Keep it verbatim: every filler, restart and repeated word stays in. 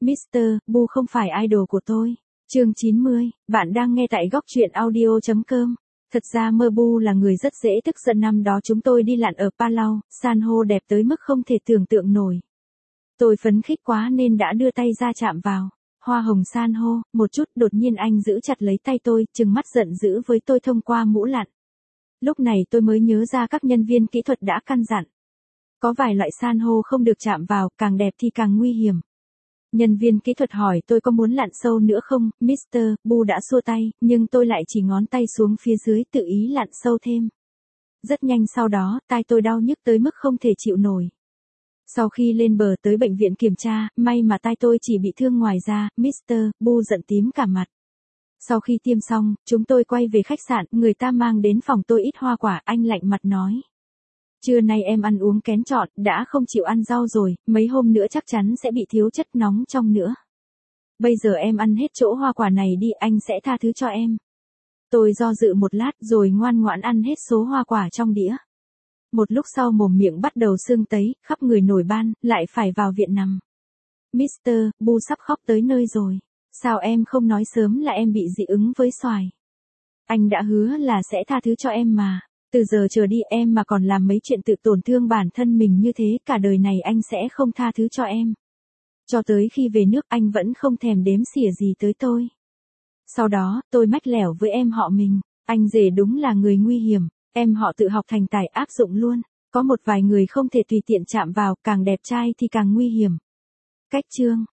mít tơ Bu không phải idol của tôi. Chương chín mươi, bạn đang nghe tại góc truyện audio chấm com. Thật ra mơ Bu là người rất dễ tức giận. Năm đó chúng tôi đi lặn ở Palau, san hô đẹp tới mức không thể tưởng tượng nổi. Tôi phấn khích quá nên đã đưa tay ra chạm vào hoa hồng san hô, một chút, đột nhiên anh giữ chặt lấy tay tôi, trừng mắt giận dữ với tôi thông qua mũ lặn. Lúc này tôi mới nhớ ra các nhân viên kỹ thuật đã căn dặn. Có vài loại san hô không được chạm vào, càng đẹp thì càng nguy hiểm. Nhân viên kỹ thuật hỏi tôi có muốn lặn sâu nữa không, mít tơ Bu đã xua tay, nhưng tôi lại chỉ ngón tay xuống phía dưới tự ý lặn sâu thêm. Rất nhanh sau đó, tai tôi đau nhức tới mức không thể chịu nổi. Sau khi lên bờ tới bệnh viện kiểm tra, may mà tai tôi chỉ bị thương ngoài da, mít tơ Bu giận tím cả mặt. Sau khi tiêm xong, chúng tôi quay về khách sạn, người ta mang đến phòng tôi ít hoa quả, anh lạnh mặt nói. Trưa nay em ăn uống kén chọn, đã không chịu ăn rau rồi, mấy hôm nữa chắc chắn sẽ bị thiếu chất nóng trong nữa. Bây giờ em ăn hết chỗ hoa quả này đi, anh sẽ tha thứ cho em. Tôi do dự một lát rồi ngoan ngoãn ăn hết số hoa quả trong đĩa. Một lúc sau mồm miệng bắt đầu sưng tấy, khắp người nổi ban, lại phải vào viện nằm. mít tơ Bu sắp khóc tới nơi rồi. Sao em không nói sớm là em bị dị ứng với xoài? Anh đã hứa là sẽ tha thứ cho em mà. Từ giờ trở đi em mà còn làm mấy chuyện tự tổn thương bản thân mình như thế, cả đời này anh sẽ không tha thứ cho em. Cho tới khi về nước anh vẫn không thèm đếm xỉa gì tới tôi. Sau đó, tôi mách lẻo với em họ mình. Anh rể đúng là người nguy hiểm. Em họ tự học thành tài áp dụng luôn. Có một vài người không thể tùy tiện chạm vào, càng đẹp trai thì càng nguy hiểm. Cách chương